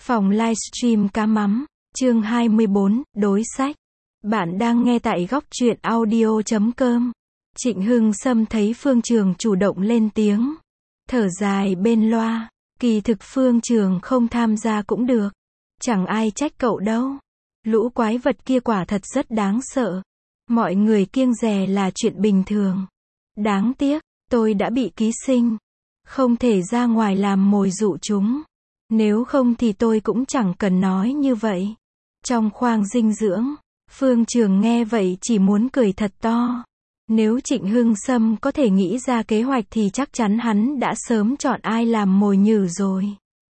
Phòng livestream cá mắm, chương 24, đối sách. Bạn đang nghe tại góc truyện audio.com. Trịnh Hưng Sâm thấy Phương Trường chủ động lên tiếng. Thở dài bên loa, kỳ thực Phương Trường không tham gia cũng được. Chẳng ai trách cậu đâu. Lũ quái vật kia quả thật rất đáng sợ. Mọi người kiêng dè là chuyện bình thường. Đáng tiếc, tôi đã bị ký sinh. Không thể ra ngoài làm mồi dụ chúng. Nếu không thì tôi cũng chẳng cần nói như vậy. Trong khoang dinh dưỡng, Phương Trường nghe vậy chỉ muốn cười thật to. Nếu Trịnh Hưng Sâm có thể nghĩ ra kế hoạch thì chắc chắn hắn đã sớm chọn ai làm mồi nhử rồi.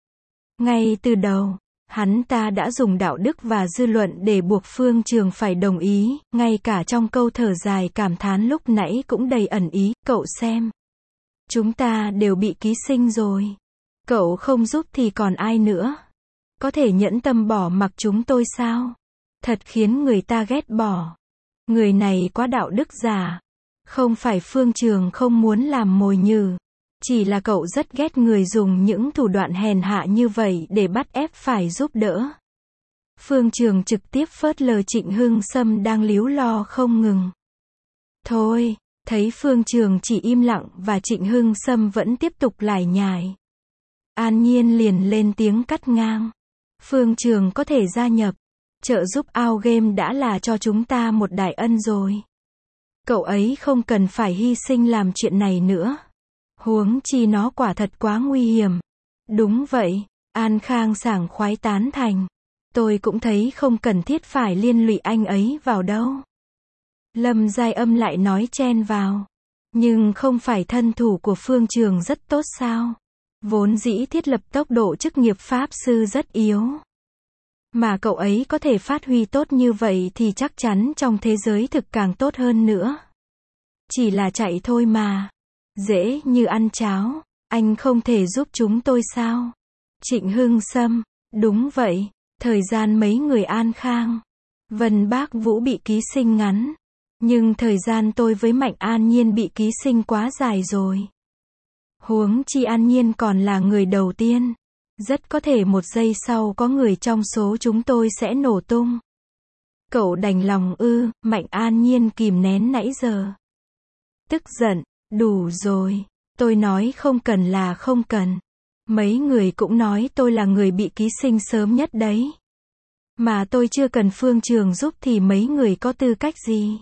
Ngay từ đầu, hắn ta đã dùng đạo đức và dư luận để buộc Phương Trường phải đồng ý, ngay cả trong câu thở dài cảm thán lúc nãy cũng đầy ẩn ý, cậu xem. Chúng ta đều bị ký sinh rồi. Cậu không giúp thì còn ai nữa? Có thể nhẫn tâm bỏ mặc chúng tôi sao? Thật khiến người ta ghét bỏ. Người này quá đạo đức giả. Không phải Phương Trường không muốn làm mồi nhử. Chỉ là cậu rất ghét người dùng những thủ đoạn hèn hạ như vậy để bắt ép phải giúp đỡ. Phương Trường trực tiếp phớt lờ Trịnh Hưng Sâm đang líu lo không ngừng. Thôi, thấy Phương Trường chỉ im lặng và Trịnh Hưng Sâm vẫn tiếp tục lải nhải. An Nhiên liền lên tiếng cắt ngang. Phương Trường có thể gia nhập. Trợ giúp Ao Game đã là cho chúng ta một đại ân rồi. Cậu ấy không cần phải hy sinh làm chuyện này nữa. Huống chi nó quả thật quá nguy hiểm. Đúng vậy, An Khang sảng khoái tán thành. Tôi cũng thấy không cần thiết phải liên lụy anh ấy vào đâu. Lâm Giai Âm lại nói chen vào. Nhưng không phải thân thủ của Phương Trường rất tốt sao? Vốn dĩ thiết lập tốc độ chức nghiệp pháp sư rất yếu. Mà cậu ấy có thể phát huy tốt như vậy thì chắc chắn trong thế giới thực càng tốt hơn nữa. Chỉ là chạy thôi mà. Dễ như ăn cháo. Anh không thể giúp chúng tôi sao? Trịnh Hưng Sâm. Đúng vậy. Thời gian mấy người An Khang, Vân Bác Vũ bị ký sinh ngắn. Nhưng thời gian tôi với Mạnh An Nhiên bị ký sinh quá dài rồi. Huống chi An Nhiên còn là người đầu tiên. Rất có thể một giây sau có người trong số chúng tôi sẽ nổ tung. Cậu đành lòng ư? Mạnh An Nhiên kìm nén nãy giờ. Tức giận, đủ rồi. Tôi nói không cần là không cần. Mấy người cũng nói tôi là người bị ký sinh sớm nhất đấy. Mà tôi chưa cần Phương Trường giúp thì mấy người có tư cách gì?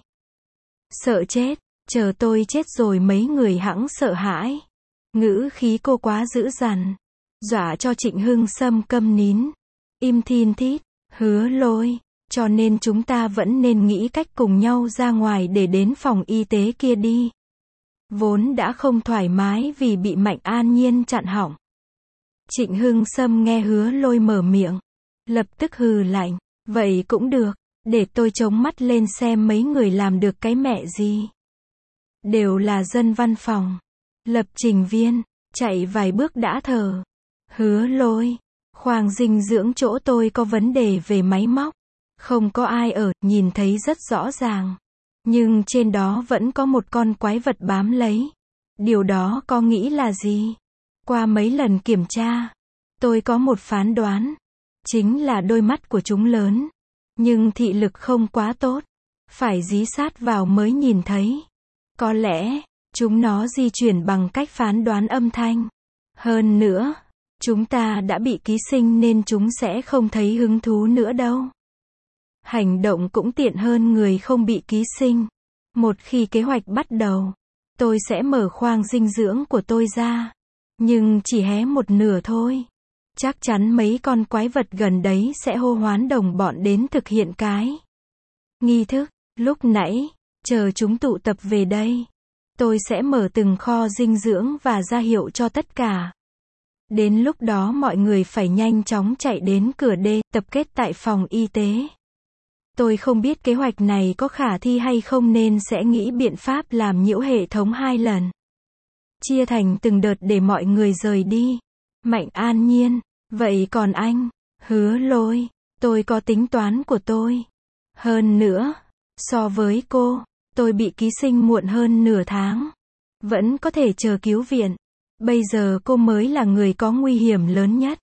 Sợ chết, chờ tôi chết rồi mấy người hẵng sợ hãi. Ngữ khí cô quá dữ dằn. Dọa cho Trịnh Hưng Sâm câm nín. Im thin thít, Hứa Lôi. Cho nên chúng ta vẫn nên nghĩ cách cùng nhau ra ngoài để đến phòng y tế kia đi. Vốn đã không thoải mái vì bị Mạnh An Nhiên chặn họng. Trịnh Hưng Sâm nghe Hứa Lôi mở miệng. Lập tức hừ lạnh. Vậy cũng được. Để tôi chống mắt lên xem mấy người làm được cái mẹ gì. Đều là dân văn phòng. Lập trình viên. Chạy vài bước đã thở. Hứa Lôi. Khoang dinh dưỡng chỗ tôi có vấn đề về máy móc. Không có ai ở, nhìn thấy rất rõ ràng. Nhưng trên đó vẫn có một con quái vật bám lấy. Điều đó có nghĩ là gì? Qua mấy lần kiểm tra, tôi có một phán đoán. Chính là đôi mắt của chúng lớn. Nhưng thị lực không quá tốt. Phải dí sát vào mới nhìn thấy. Có lẽ, chúng nó di chuyển bằng cách phán đoán âm thanh. Hơn nữa, chúng ta đã bị ký sinh nên chúng sẽ không thấy hứng thú nữa đâu. Hành động cũng tiện hơn người không bị ký sinh. Một khi kế hoạch bắt đầu, tôi sẽ mở khoang dinh dưỡng của tôi ra. Nhưng chỉ hé một nửa thôi. Chắc chắn mấy con quái vật gần đấy sẽ hô hoán đồng bọn đến thực hiện cái nghi thức. Lúc nãy, chờ chúng tụ tập về đây, tôi sẽ mở từng kho dinh dưỡng và ra hiệu cho tất cả. Đến lúc đó mọi người phải nhanh chóng chạy đến cửa D, tập kết tại phòng y tế. Tôi không biết kế hoạch này có khả thi hay không nên sẽ nghĩ biện pháp làm nhiễu hệ thống 2 lần. Chia thành từng đợt để mọi người rời đi. Mạnh An Nhiên. Vậy còn anh? Hứa Lôi. Tôi có tính toán của tôi. Hơn nữa, so với cô, tôi bị ký sinh muộn hơn nửa tháng. Vẫn có thể chờ cứu viện. Bây giờ cô mới là người có nguy hiểm lớn nhất.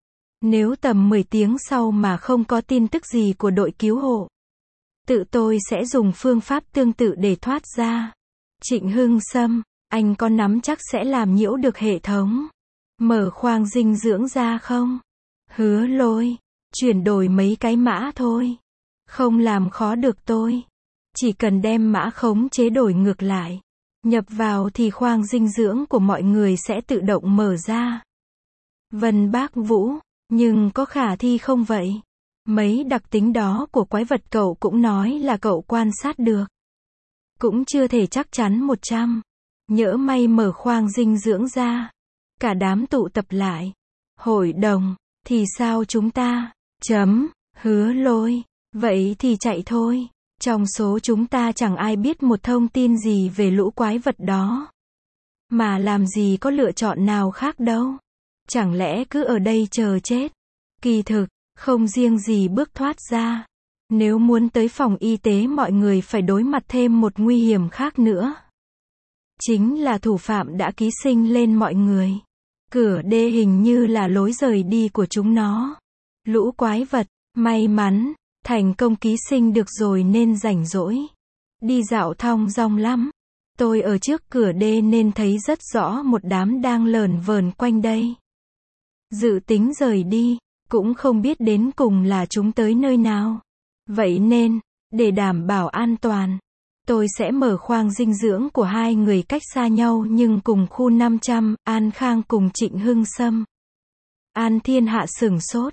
Nếu tầm 10 tiếng sau mà không có tin tức gì của đội cứu hộ, tự tôi sẽ dùng phương pháp tương tự để thoát ra. Trịnh Hưng Sâm, anh có nắm chắc sẽ làm nhiễu được hệ thống mở khoang dinh dưỡng ra không? Hứa Lôi, chuyển đổi mấy cái mã thôi. Không làm khó được tôi. Chỉ cần đem mã khống chế đổi ngược lại, nhập vào thì khoang dinh dưỡng của mọi người sẽ tự động mở ra. Vân Bác Vũ, nhưng có khả thi không vậy? Mấy đặc tính đó của quái vật cậu cũng nói là cậu quan sát được. Cũng chưa thể chắc chắn 100. Nhỡ may mở khoang dinh dưỡng ra, cả đám tụ tập lại. Hội đồng, thì sao chúng ta? Hứa Lôi, vậy thì chạy thôi. Trong số chúng ta chẳng ai biết một thông tin gì về lũ quái vật đó. Mà làm gì có lựa chọn nào khác đâu. Chẳng lẽ cứ ở đây chờ chết? Kỳ thực, không riêng gì bước thoát ra. Nếu muốn tới phòng y tế mọi người phải đối mặt thêm một nguy hiểm khác nữa. Chính là thủ phạm đã ký sinh lên mọi người. Cửa đê hình như là lối rời đi của chúng nó. Lũ quái vật, may mắn, thành công ký sinh được rồi nên rảnh rỗi. Đi dạo thong dong lắm. Tôi ở trước cửa đê nên thấy rất rõ một đám đang lởn vởn quanh đây. Dự tính rời đi, cũng không biết đến cùng là chúng tới nơi nào. Vậy nên, để đảm bảo an toàn, tôi sẽ mở khoang dinh dưỡng của hai người cách xa nhau nhưng cùng khu 500, An Khang cùng Trịnh Hưng Sâm. An Thiên Hạ sửng sốt.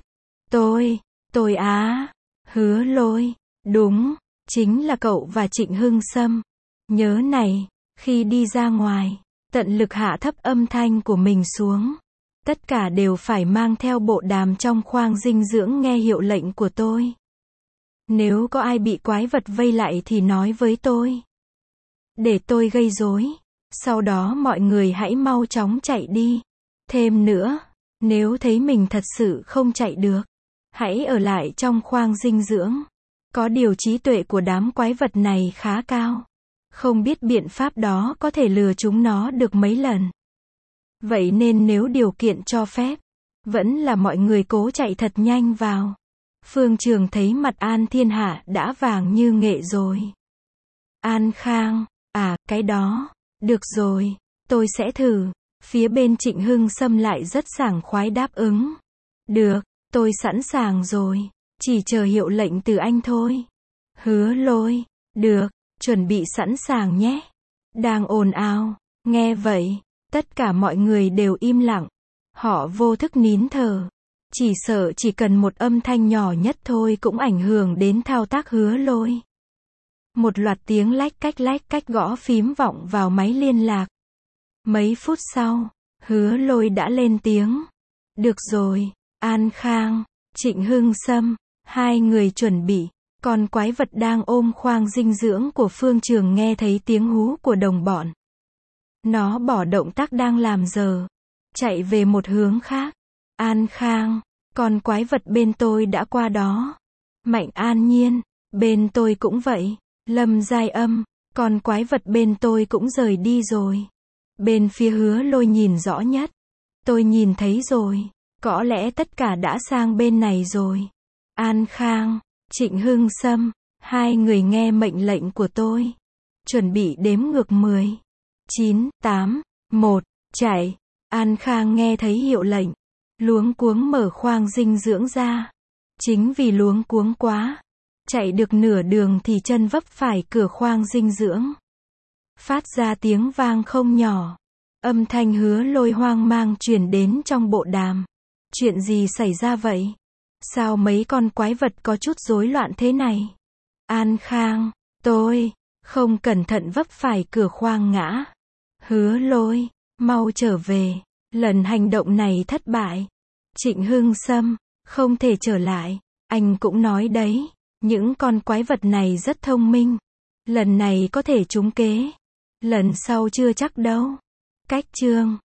Tôi á, Hứa Lôi, đúng, chính là cậu và Trịnh Hưng Sâm. Nhớ này, khi đi ra ngoài, tận lực hạ thấp âm thanh của mình xuống. Tất cả đều phải mang theo bộ đàm trong khoang dinh dưỡng nghe hiệu lệnh của tôi. Nếu có ai bị quái vật vây lại thì nói với tôi. Để tôi gây rối. Sau đó mọi người hãy mau chóng chạy đi. Thêm nữa, nếu thấy mình thật sự không chạy được, hãy ở lại trong khoang dinh dưỡng. Có điều trí tuệ của đám quái vật này khá cao. Không biết biện pháp đó có thể lừa chúng nó được mấy lần. Vậy nên nếu điều kiện cho phép, vẫn là mọi người cố chạy thật nhanh vào. Phương Trường thấy mặt An Thiên Hạ đã vàng như nghệ rồi. An Khang, cái đó, được rồi, tôi sẽ thử. Phía bên Trịnh Hưng Sâm lại rất sảng khoái đáp ứng. Được, tôi sẵn sàng rồi, chỉ chờ hiệu lệnh từ anh thôi. Hứa Lôi, được, chuẩn bị sẵn sàng nhé. Đang ồn ào, nghe vậy, tất cả mọi người đều im lặng. Họ vô thức nín thở. Chỉ sợ chỉ cần một âm thanh nhỏ nhất thôi cũng ảnh hưởng đến thao tác Hứa Lôi. Một loạt tiếng lách cách gõ phím vọng vào máy liên lạc. Mấy phút sau, Hứa Lôi đã lên tiếng. Được rồi, An Khang, Trịnh Hưng Sâm, hai người chuẩn bị. Con quái vật đang ôm khoang dinh dưỡng của Phương Trường nghe thấy tiếng hú của đồng bọn. Nó bỏ động tác đang làm giờ, chạy về một hướng khác. An Khang, con quái vật bên tôi đã qua đó. Mạnh An Nhiên, bên tôi cũng vậy. Lâm Giai Âm, con quái vật bên tôi cũng rời đi rồi. Bên phía Hứa Lôi nhìn rõ nhất. Tôi nhìn thấy rồi, có lẽ tất cả đã sang bên này rồi. An Khang, Trịnh Hưng Sâm, hai người nghe mệnh lệnh của tôi. Chuẩn bị đếm ngược 10, 9, 8, 1, chạy. An Khang nghe thấy hiệu lệnh. Luống cuống mở khoang dinh dưỡng ra. Chính vì luống cuống quá. Chạy được nửa đường thì chân vấp phải cửa khoang dinh dưỡng. Phát ra tiếng vang không nhỏ. Âm thanh Hứa Lôi hoang mang truyền đến trong bộ đàm. Chuyện gì xảy ra vậy? Sao mấy con quái vật có chút rối loạn thế này? An Khang, tôi không cẩn thận vấp phải cửa khoang ngã. Hứa Lôi, mau trở về. Lần hành động này thất bại. Trịnh Hưng Sâm, không thể trở lại. Anh cũng nói đấy, những con quái vật này rất thông minh. Lần này có thể trúng kế. Lần sau chưa chắc đâu. Cách chương